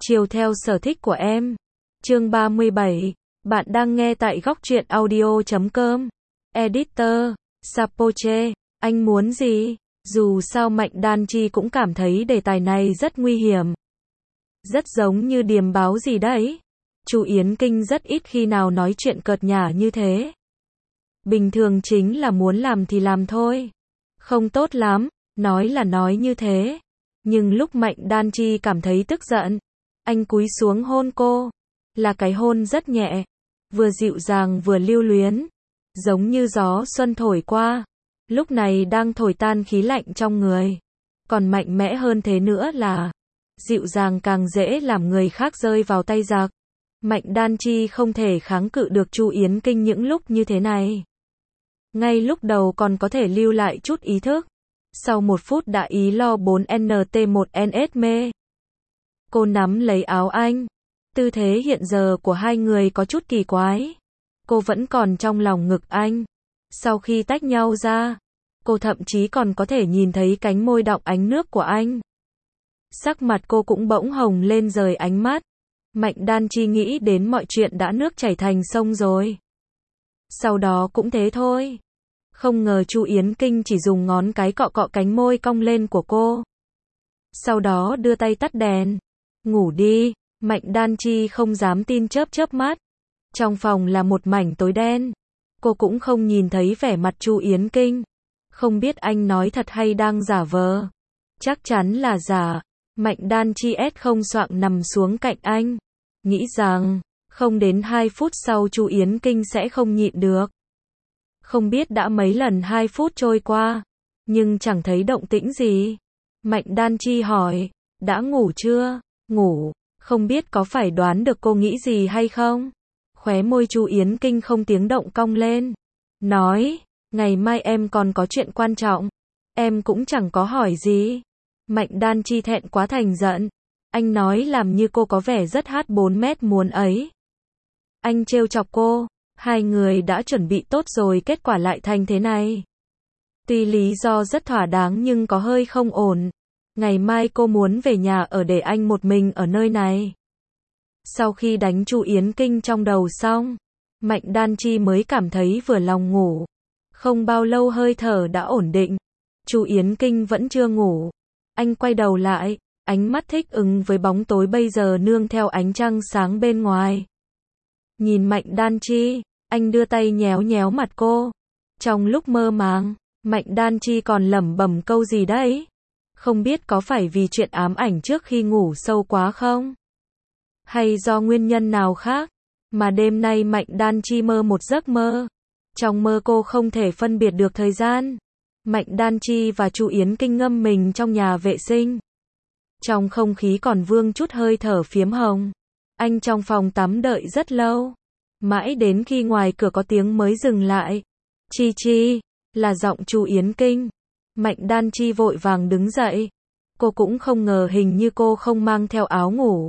Chiều theo sở thích của em. Chương 37. Bạn đang nghe tại góc truyện audio.com. Editor, Sapoche, anh muốn gì? Dù sao Mạnh Đan Chi cũng cảm thấy đề tài này rất nguy hiểm. Rất giống như điềm báo gì đấy. Chu Yến Kinh rất ít khi nào nói chuyện cợt nhả như thế. Bình thường chính là muốn làm thì làm thôi. Không tốt lắm, nói là nói như thế. Nhưng lúc Mạnh Đan Chi cảm thấy tức giận, anh cúi xuống hôn cô. Là cái hôn rất nhẹ, vừa dịu dàng vừa lưu luyến, giống như gió xuân thổi qua, lúc này đang thổi tan khí lạnh trong người. Còn mạnh mẽ hơn thế nữa là, dịu dàng càng dễ làm người khác rơi vào tay giặc. Mạnh Đan Chi không thể kháng cự được Chu Yến Kinh những lúc như thế này. Ngay lúc đầu còn có thể lưu lại chút ý thức, sau 1 phút đã ý lo 4NT1NS mê. Cô nắm lấy áo anh. Tư thế hiện giờ của hai người có chút kỳ quái. Cô vẫn còn trong lòng ngực anh. Sau khi tách nhau ra, cô thậm chí còn có thể nhìn thấy cánh môi đọng ánh nước của anh. Sắc mặt cô cũng bỗng hồng lên rời ánh mắt. Mạnh Đan Chi nghĩ đến mọi chuyện đã nước chảy thành sông rồi. Sau đó cũng thế thôi. Không ngờ Chu Yến Kinh chỉ dùng ngón cái cọ cọ cánh môi cong lên của cô. Sau đó đưa tay tắt đèn. Ngủ đi. Mạnh Đan Chi không dám tin chớp mắt. Trong phòng là một mảnh tối đen. Cô cũng không nhìn thấy vẻ mặt Chu Yến Kinh. Không biết anh nói thật hay đang giả vờ. Chắc chắn là giả. Mạnh Đan Chi không xoạng nằm xuống cạnh anh. Nghĩ rằng, không đến 2 phút sau Chu Yến Kinh sẽ không nhịn được. Không biết đã mấy lần 2 phút trôi qua, nhưng chẳng thấy động tĩnh gì. Mạnh Đan Chi hỏi, đã ngủ chưa? Ngủ. Không biết có phải đoán được cô nghĩ gì hay không? Khóe môi Chu Yến Kinh không tiếng động cong lên. Nói, ngày mai em còn có chuyện quan trọng. Em cũng chẳng có hỏi gì. Mạnh Đan Chi thẹn quá thành giận. Anh nói làm như cô có vẻ rất H4 muốn ấy. Anh trêu chọc cô. Hai người đã chuẩn bị tốt rồi kết quả lại thành thế này. Tuy lý do rất thỏa đáng nhưng có hơi không ổn. Ngày mai cô muốn về nhà ở để anh một mình ở nơi này. Sau khi đánh Chu Yến Kinh trong đầu xong, Mạnh Đan Chi mới cảm thấy vừa lòng ngủ. Không bao lâu hơi thở đã ổn định. Chu Yến Kinh vẫn chưa ngủ. Anh quay đầu lại, ánh mắt thích ứng với bóng tối bây giờ nương theo ánh trăng sáng bên ngoài. Nhìn Mạnh Đan Chi, anh đưa tay nhéo nhéo mặt cô. Trong lúc mơ màng, Mạnh Đan Chi còn lẩm bẩm câu gì đấy. Không biết có phải vì chuyện ám ảnh trước khi ngủ sâu quá không? Hay do nguyên nhân nào khác? Mà đêm nay Mạnh Đan Chi mơ một giấc mơ. Trong mơ cô không thể phân biệt được thời gian. Mạnh Đan Chi và Chu Yến Kinh ngâm mình trong nhà vệ sinh. Trong không khí còn vương chút hơi thở phiếm hồng. Anh trong phòng tắm đợi rất lâu. Mãi đến khi ngoài cửa có tiếng mới dừng lại. Chi Chi, là giọng Chu Yến Kinh. Mạnh Đan Chi vội vàng đứng dậy. Cô cũng không ngờ hình như cô không mang theo áo ngủ.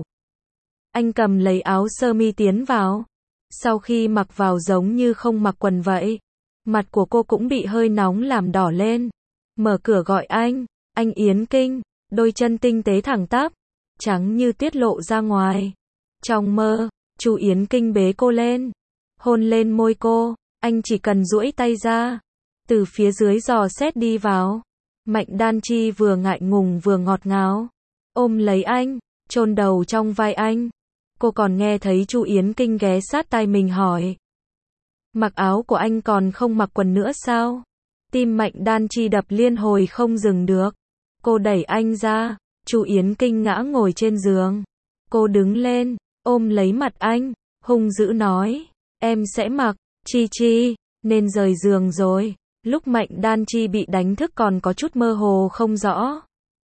Anh cầm lấy áo sơ mi tiến vào. Sau khi mặc vào giống như không mặc quần vậy. Mặt của cô cũng bị hơi nóng làm đỏ lên. Mở cửa gọi anh Yến Kinh. Đôi chân tinh tế thẳng tắp, trắng như tiết lộ ra ngoài. Trong mơ, Chu Yến Kinh bế cô lên. Hôn lên môi cô, anh chỉ cần duỗi tay ra. Từ phía dưới dò xét đi vào. Mạnh Đan Chi vừa ngại ngùng vừa ngọt ngào. Ôm lấy anh, chôn đầu trong vai anh. Cô còn nghe thấy Chu Yến Kinh ghé sát tai mình hỏi. Mặc áo của anh còn không mặc quần nữa sao? Tim Mạnh Đan Chi đập liên hồi không dừng được. Cô đẩy anh ra. Chu Yến Kinh ngã ngồi trên giường. Cô đứng lên, ôm lấy mặt anh, hung dữ nói. Em sẽ mặc, Chi Chi, nên rời giường rồi. Lúc Mạnh Đan Chi bị đánh thức còn có chút mơ hồ không rõ.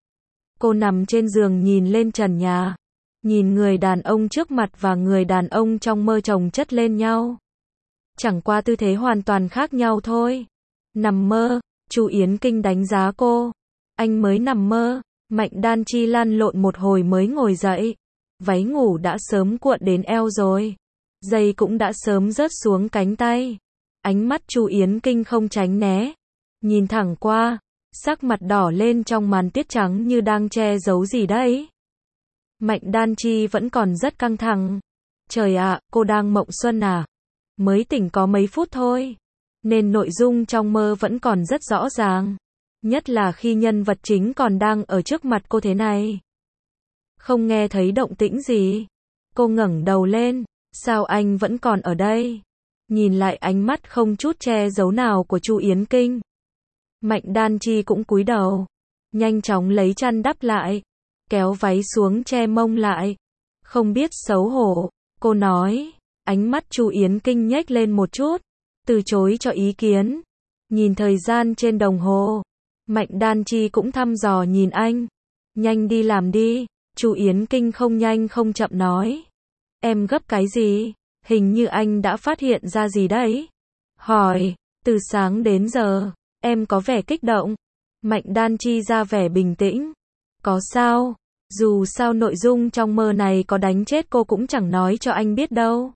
Cô nằm trên giường nhìn lên trần nhà. Nhìn người đàn ông trước mặt và người đàn ông trong mơ chồng chất lên nhau. Chẳng qua tư thế hoàn toàn khác nhau thôi. Nằm mơ, Chu Yến Kinh đánh giá cô. Anh mới nằm mơ. Mạnh Đan Chi lăn lộn một hồi mới ngồi dậy. Váy ngủ đã sớm cuộn đến eo rồi. Giày cũng đã sớm rớt xuống cánh tay. Ánh mắt Chu Yến Kinh không tránh né. Nhìn thẳng qua. Sắc mặt đỏ lên trong màn tiết trắng như đang che giấu gì đấy. Mạnh Đan Chi vẫn còn rất căng thẳng. Trời ạ, cô đang mộng xuân à? Mới tỉnh có mấy phút thôi. Nên nội dung trong mơ vẫn còn rất rõ ràng. Nhất là khi nhân vật chính còn đang ở trước mặt cô thế này. Không nghe thấy động tĩnh gì. Cô ngẩng đầu lên. Sao anh vẫn còn ở đây? Nhìn lại ánh mắt không chút che giấu nào của Chu Yến Kinh. Mạnh Đan Chi cũng cúi đầu. Nhanh chóng lấy chăn đắp lại. Kéo váy xuống che mông lại. Không biết xấu hổ. Cô nói. Ánh mắt Chu Yến Kinh nhếch lên một chút. Từ chối cho ý kiến. Nhìn thời gian trên đồng hồ. Mạnh Đan Chi cũng thăm dò nhìn anh. Nhanh đi làm đi. Chu Yến Kinh không nhanh không chậm nói. Em gấp cái gì? Hình như anh đã phát hiện ra gì đấy. Hỏi. Từ sáng đến giờ. Em có vẻ kích động. Mạnh Đan Chi ra vẻ bình tĩnh. Có sao? Dù sao nội dung trong mơ này có đánh chết cô cũng chẳng nói cho anh biết đâu.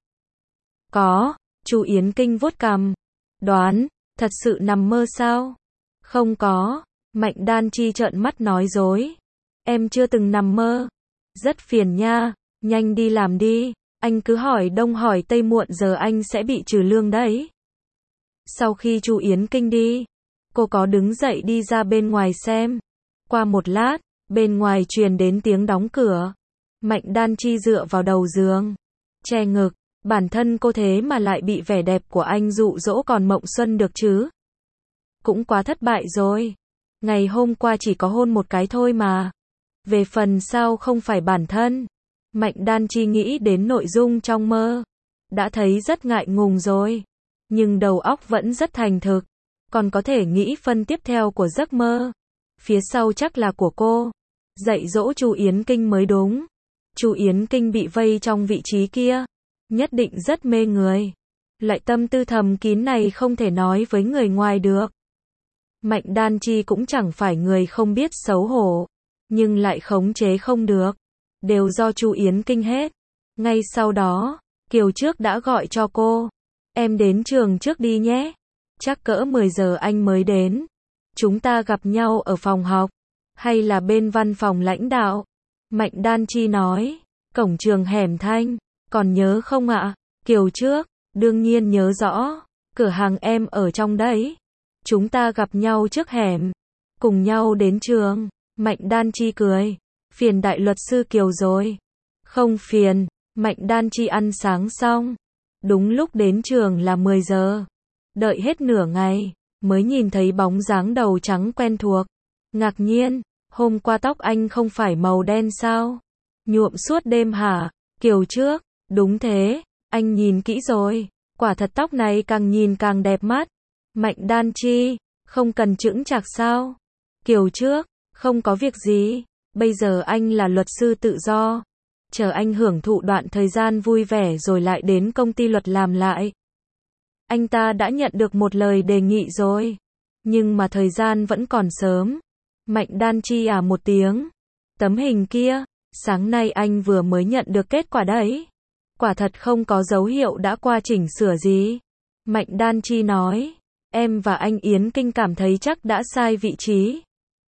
Có. Chu Yến Kinh vuốt cằm. Đoán. Thật sự nằm mơ sao? Không có. Mạnh Đan Chi trợn mắt nói dối. Em chưa từng nằm mơ. Rất phiền nha. Nhanh đi làm đi. Anh cứ hỏi đông hỏi tây muộn giờ anh sẽ bị trừ lương đấy. Sau khi Chu Yến Kinh đi, cô có đứng dậy đi ra bên ngoài xem. Qua một lát, bên ngoài truyền đến tiếng đóng cửa. Mạnh Đan Chi dựa vào đầu giường, che ngực. Bản thân cô thế mà lại bị vẻ đẹp của anh dụ dỗ còn mộng xuân được chứ. Cũng quá thất bại rồi. Ngày hôm qua chỉ có hôn một cái thôi mà. Về phần sau không phải bản thân. Mạnh Đan Chi nghĩ đến nội dung trong mơ. Đã thấy rất ngại ngùng rồi. Nhưng đầu óc vẫn rất thành thực. Còn có thể nghĩ phần tiếp theo của giấc mơ. Phía sau chắc là của cô. Dạy dỗ Chu Yến Kinh mới đúng. Chu Yến Kinh bị vây trong vị trí kia. Nhất định rất mê người. Loại tâm tư thầm kín này không thể nói với người ngoài được. Mạnh Đan Chi cũng chẳng phải người không biết xấu hổ. Nhưng lại khống chế không được. Đều do Chu Yến Kinh hết. Ngay sau đó, Kiều Trước đã gọi cho cô. Em đến trường trước đi nhé. Chắc cỡ 10 giờ anh mới đến. Chúng ta gặp nhau ở phòng học. Hay là bên văn phòng lãnh đạo. Mạnh Đan Chi nói. Cổng trường Hẻm Thanh. Còn nhớ không ạ? Kiều Trước. Đương nhiên nhớ rõ. Cửa hàng em ở trong đấy. Chúng ta gặp nhau trước hẻm. Cùng nhau đến trường. Mạnh Đan Chi cười. Phiền đại luật sư Kiều rồi. Không phiền. Mạnh Đan Chi ăn sáng xong. Đúng lúc đến trường là 10 giờ. Đợi hết nửa ngày. Mới nhìn thấy bóng dáng đầu trắng quen thuộc. Ngạc nhiên. Hôm qua tóc anh không phải màu đen sao? Nhuộm suốt đêm hả? Kiều Trước. Đúng thế. Anh nhìn kỹ rồi. Quả thật tóc này càng nhìn càng đẹp mắt. Mạnh Đan Chi. Không cần chững chạc sao? Kiều Trước. Không có việc gì. Bây giờ anh là luật sư tự do. Chờ anh hưởng thụ đoạn thời gian vui vẻ rồi lại đến công ty luật làm lại. Anh ta đã nhận được một lời đề nghị rồi. Nhưng mà thời gian vẫn còn sớm. Mạnh Đan Chi à một tiếng. Tấm hình kia. Sáng nay anh vừa mới nhận được kết quả đấy. Quả thật không có dấu hiệu đã qua chỉnh sửa gì. Mạnh Đan Chi nói. Em và anh Yến Kinh cảm thấy chắc đã sai vị trí.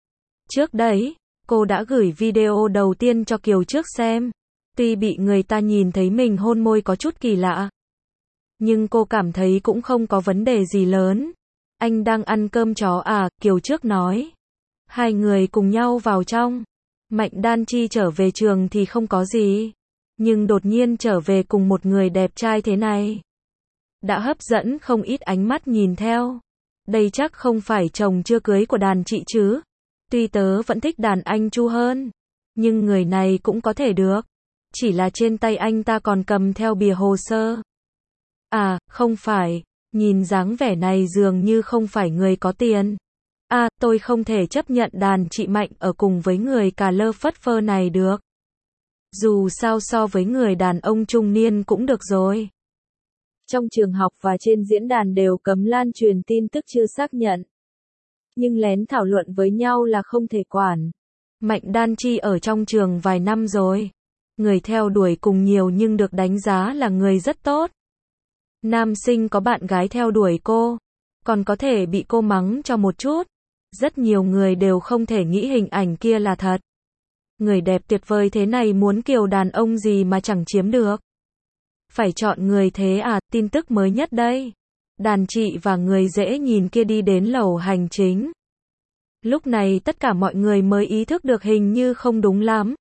Trước đấy, cô đã gửi video đầu tiên cho Kiều Trước xem. Tuy bị người ta nhìn thấy mình hôn môi có chút kỳ lạ. Nhưng cô cảm thấy cũng không có vấn đề gì lớn. Anh đang ăn cơm chó à? Kiều Trước nói. Hai người cùng nhau vào trong. Mạnh Đan Chi trở về trường thì không có gì. Nhưng đột nhiên trở về cùng một người đẹp trai thế này. Đã hấp dẫn không ít ánh mắt nhìn theo. Đây chắc không phải chồng chưa cưới của đàn chị chứ. Tuy tớ vẫn thích đàn anh Chu hơn. Nhưng người này cũng có thể được. Chỉ là trên tay anh ta còn cầm theo bìa hồ sơ. À, không phải. Nhìn dáng vẻ này dường như không phải người có tiền. À, tôi không thể chấp nhận đàn chị Mạnh ở cùng với người cà lơ phất phơ này được. Dù sao so với người đàn ông trung niên cũng được rồi. Trong trường học và trên diễn đàn đều cấm lan truyền tin tức chưa xác nhận. Nhưng lén thảo luận với nhau là không thể quản. Mạnh Đan Chi ở trong trường vài năm rồi. Người theo đuổi cùng nhiều nhưng được đánh giá là người rất tốt. Nam sinh có bạn gái theo đuổi cô. Còn có thể bị cô mắng cho một chút. Rất nhiều người đều không thể nghĩ hình ảnh kia là thật. Người đẹp tuyệt vời thế này muốn kiểu đàn ông gì mà chẳng chiếm được. Phải chọn người thế à, tin tức mới nhất đây. Đàn chị và người dễ nhìn kia đi đến lầu hành chính. Lúc này tất cả mọi người mới ý thức được hình như không đúng lắm.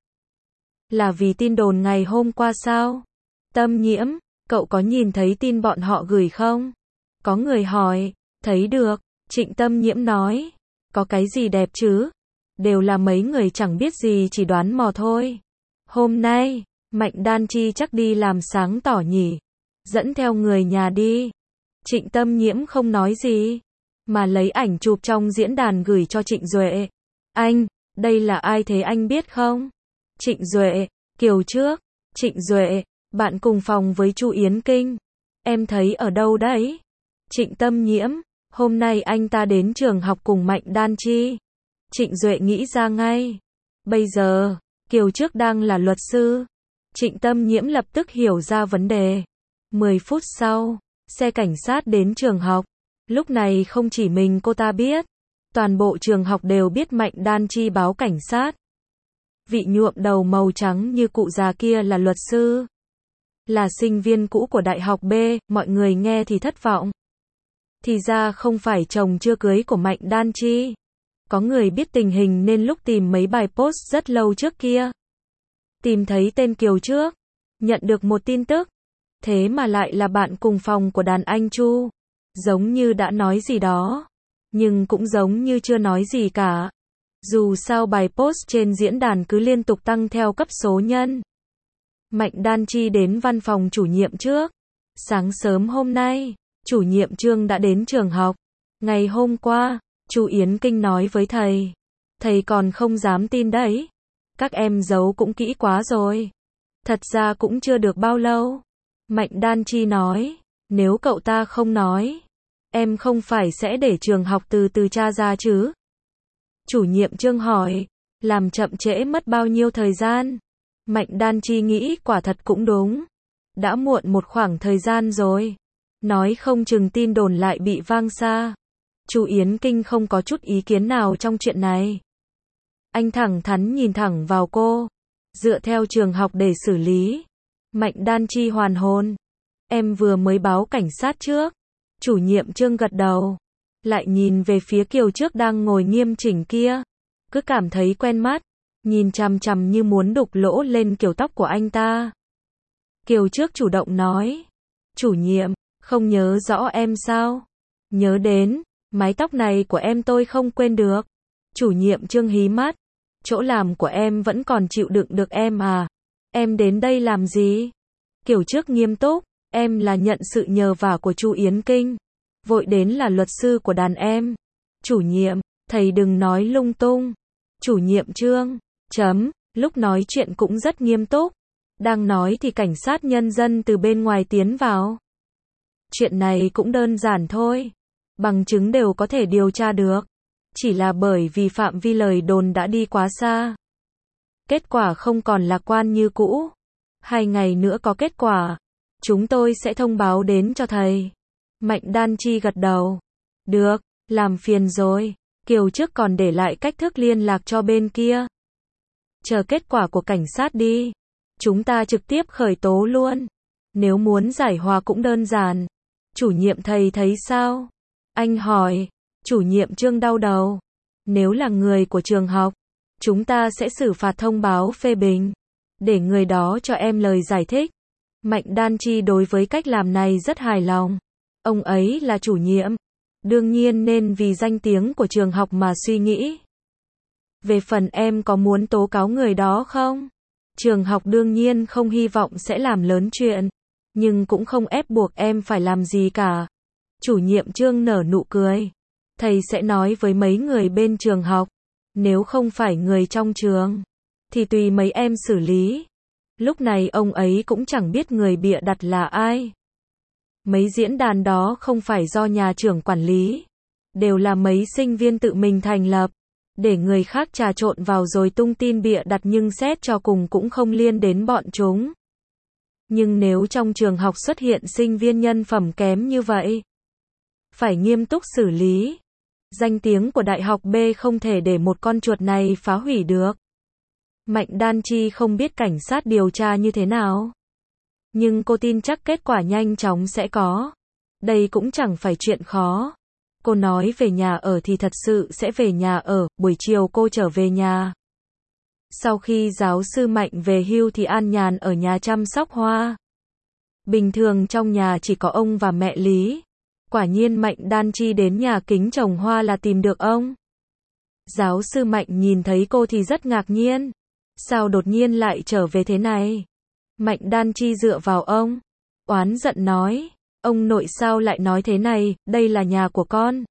Là vì tin đồn ngày hôm qua sao? Tâm Nhiễm, cậu có nhìn thấy tin bọn họ gửi không? Có người hỏi, thấy được, Trịnh Tâm Nhiễm nói. Có cái gì đẹp chứ? Đều là mấy người chẳng biết gì chỉ đoán mò thôi. Hôm nay, Mạnh Đan Chi chắc đi làm sáng tỏ nhỉ? Dẫn theo người nhà đi. Trịnh Tâm Nhiễm không nói gì, mà lấy ảnh chụp trong diễn đàn gửi cho Trịnh Duệ. Anh, đây là ai thế anh biết không? Trịnh Duệ, Kiều trước. Trịnh Duệ, bạn cùng phòng với Chu Yến Kinh. Em thấy ở đâu đấy? Trịnh Tâm Nhiễm, hôm nay anh ta đến trường học cùng Mạnh Đan Chi. Trịnh Duệ nghĩ ra ngay. Bây giờ, Kiều trước đang là luật sư. Trịnh Tâm Nhiễm lập tức hiểu ra vấn đề. 10 phút sau, xe cảnh sát đến trường học. Lúc này không chỉ mình cô ta biết, toàn bộ trường học đều biết Mạnh Đan Chi báo cảnh sát. Vị nhuộm đầu màu trắng như cụ già kia là luật sư. Là sinh viên cũ của Đại học B, mọi người nghe thì thất vọng. Thì ra không phải chồng chưa cưới của Mạnh Đan Chi. Có người biết tình hình nên lúc tìm mấy bài post rất lâu trước kia. Tìm thấy tên Kiều trước. Nhận được một tin tức. Thế mà lại là bạn cùng phòng của đàn anh Chu. Giống như đã nói gì đó. Nhưng cũng giống như chưa nói gì cả. Dù sao bài post trên diễn đàn cứ liên tục tăng theo cấp số nhân. Mạnh Đan Chi đến văn phòng chủ nhiệm trước. Sáng sớm hôm nay, chủ nhiệm Trương đã đến trường học. Ngày hôm qua, Chu Yến Kinh nói với thầy. Thầy còn không dám tin đấy. Các em giấu cũng kỹ quá rồi. Thật ra cũng chưa được bao lâu. Mạnh Đan Chi nói, nếu cậu ta không nói, em không phải sẽ để trường học từ từ tra ra chứ? Chủ nhiệm Trương hỏi, làm chậm trễ mất bao nhiêu thời gian? Mạnh Đan Chi nghĩ quả thật cũng đúng. Đã muộn một khoảng thời gian rồi. Nói không chừng tin đồn lại bị vang xa. Chu Yến Kinh không có chút ý kiến nào trong chuyện này. Anh thẳng thắn nhìn thẳng vào cô. Dựa theo trường học để xử lý. Mạnh Đan Chi hoàn hồn. Em vừa mới báo cảnh sát trước. Chủ nhiệm Trương gật đầu. Lại nhìn về phía Kiều trước đang ngồi nghiêm chỉnh kia. Cứ cảm thấy quen mắt. Nhìn chằm chằm như muốn đục lỗ lên kiểu tóc của anh ta. Kiều trước chủ động nói. Chủ nhiệm, không nhớ rõ em sao? Nhớ đến, mái tóc này của em tôi không quên được. Chủ nhiệm Trương hí mắt. Chỗ làm của em vẫn còn chịu đựng được em à? Em đến đây làm gì? Kiều trước nghiêm túc. Em là nhận sự nhờ vả của Chu Yến Kinh. Vội đến là luật sư của đàn em. Chủ nhiệm, thầy đừng nói lung tung. Chủ nhiệm Trương, lúc nói chuyện cũng rất nghiêm túc. Đang nói thì cảnh sát nhân dân từ bên ngoài tiến vào. Chuyện này cũng đơn giản thôi. Bằng chứng đều có thể điều tra được. Chỉ là bởi vì phạm vi lời đồn đã đi quá xa. Kết quả không còn lạc quan như cũ. 2 ngày nữa có kết quả. Chúng tôi sẽ thông báo đến cho thầy. Mạnh Đan Chi gật đầu. Được, làm phiền rồi. Kiều trước còn để lại cách thức liên lạc cho bên kia. Chờ kết quả của cảnh sát đi. Chúng ta trực tiếp khởi tố luôn. Nếu muốn giải hòa cũng đơn giản. Chủ nhiệm thầy thấy sao? Anh hỏi. Chủ nhiệm Trương đau đầu. Nếu là người của trường học, chúng ta sẽ xử phạt thông báo phê bình. Để người đó cho em lời giải thích. Mạnh Đan Chi đối với cách làm này rất hài lòng. Ông ấy là chủ nhiệm. Đương nhiên nên vì danh tiếng của trường học mà suy nghĩ. Về phần em có muốn tố cáo người đó không? Trường học đương nhiên không hy vọng sẽ làm lớn chuyện. Nhưng cũng không ép buộc em phải làm gì cả. Chủ nhiệm Trương nở nụ cười. Thầy sẽ nói với mấy người bên trường học. Nếu không phải người trong trường, thì tùy mấy em xử lý. Lúc này ông ấy cũng chẳng biết người bịa đặt là ai. Mấy diễn đàn đó không phải do nhà trưởng quản lý. Đều là mấy sinh viên tự mình thành lập. Để người khác trà trộn vào rồi tung tin bịa đặt nhưng xét cho cùng cũng không liên đến bọn chúng. Nhưng nếu trong trường học xuất hiện sinh viên nhân phẩm kém như vậy, phải nghiêm túc xử lý. Danh tiếng của Đại học B không thể để một con chuột này phá hủy được. Mạnh Đan Chi không biết cảnh sát điều tra như thế nào. Nhưng cô tin chắc kết quả nhanh chóng sẽ có. Đây cũng chẳng phải chuyện khó. Cô nói về nhà ở thì thật sự sẽ về nhà ở, buổi chiều cô trở về nhà. Sau khi giáo sư Mạnh về hưu thì an nhàn ở nhà chăm sóc hoa. Bình thường trong nhà chỉ có ông và mẹ Lý. Quả nhiên Mạnh Đan Chi đến nhà kính trồng hoa là tìm được ông. Giáo sư Mạnh nhìn thấy cô thì rất ngạc nhiên. Sao đột nhiên lại trở về thế này? Mạnh Đan Chi dựa vào ông, oán giận nói, ông nội sao lại nói thế này, đây là nhà của con.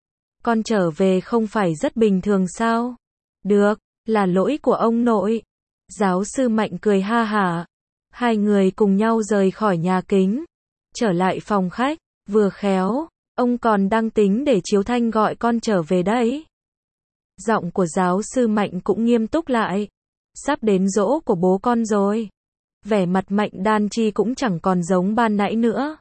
Con trở về không phải rất bình thường sao? Được, là lỗi của ông nội. Giáo sư Mạnh cười ha hả. Hai người cùng nhau rời khỏi nhà kính, trở lại phòng khách, vừa khéo, ông còn đang tính để Chiếu Thanh gọi con trở về đấy. Giọng của giáo sư Mạnh cũng nghiêm túc lại. Sắp đến giỗ của bố con rồi. Vẻ mặt Mạnh Đan Chi cũng chẳng còn giống ban nãy nữa.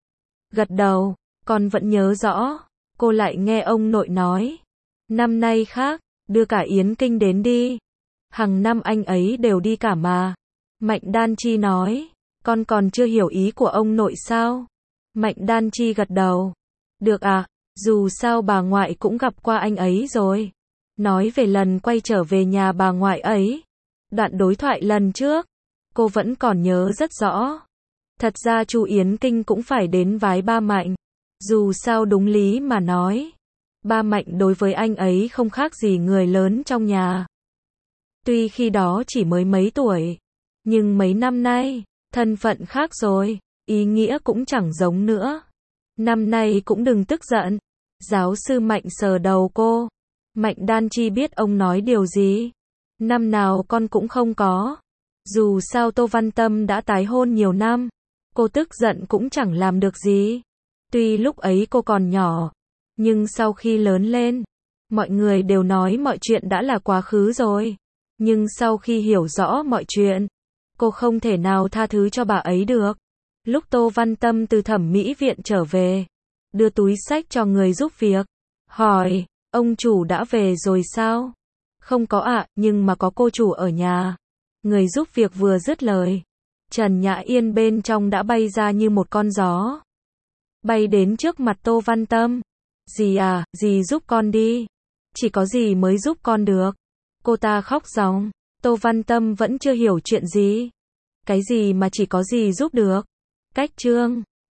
Gật đầu, con vẫn nhớ rõ. Cô lại nghe ông nội nói. Năm nay khác, đưa cả Yến Kinh đến đi. Hàng năm anh ấy đều đi cả mà. Mạnh Đan Chi nói. Con còn chưa hiểu ý của ông nội sao? Mạnh Đan Chi gật đầu. Được à, dù sao bà ngoại cũng gặp qua anh ấy rồi. Nói về lần quay trở về nhà bà ngoại ấy. Đoạn đối thoại lần trước, cô vẫn còn nhớ rất rõ. Thật ra Chu Yến Kinh cũng phải đến vái ba Mạnh. Dù sao đúng lý mà nói, ba Mạnh đối với anh ấy không khác gì người lớn trong nhà. Tuy khi đó chỉ mới mấy tuổi, nhưng mấy năm nay, thân phận khác rồi, ý nghĩa cũng chẳng giống nữa. Năm nay cũng đừng tức giận. Giáo sư Mạnh sờ đầu cô. Mạnh Đan Chi biết ông nói điều gì. Năm nào con cũng không có. Dù sao Tô Văn Tâm đã tái hôn nhiều năm, cô tức giận cũng chẳng làm được gì. Tuy lúc ấy cô còn nhỏ, nhưng sau khi lớn lên, mọi người đều nói mọi chuyện đã là quá khứ rồi. Nhưng sau khi hiểu rõ mọi chuyện, cô không thể nào tha thứ cho bà ấy được. Lúc Tô Văn Tâm từ thẩm mỹ viện trở về, đưa túi xách cho người giúp việc, hỏi, ông chủ đã về rồi sao? Không có ạ, nhưng mà có cô chủ ở nhà. Người giúp việc vừa dứt lời, Trần Nhã Yên bên trong đã bay ra như một con gió. Bay đến trước mặt Tô Văn Tâm. Dì à, dì giúp con đi. Chỉ có dì mới giúp con được. Cô ta khóc ròng. Tô Văn Tâm vẫn chưa hiểu chuyện gì. Cái gì mà chỉ có dì giúp được? Cách chương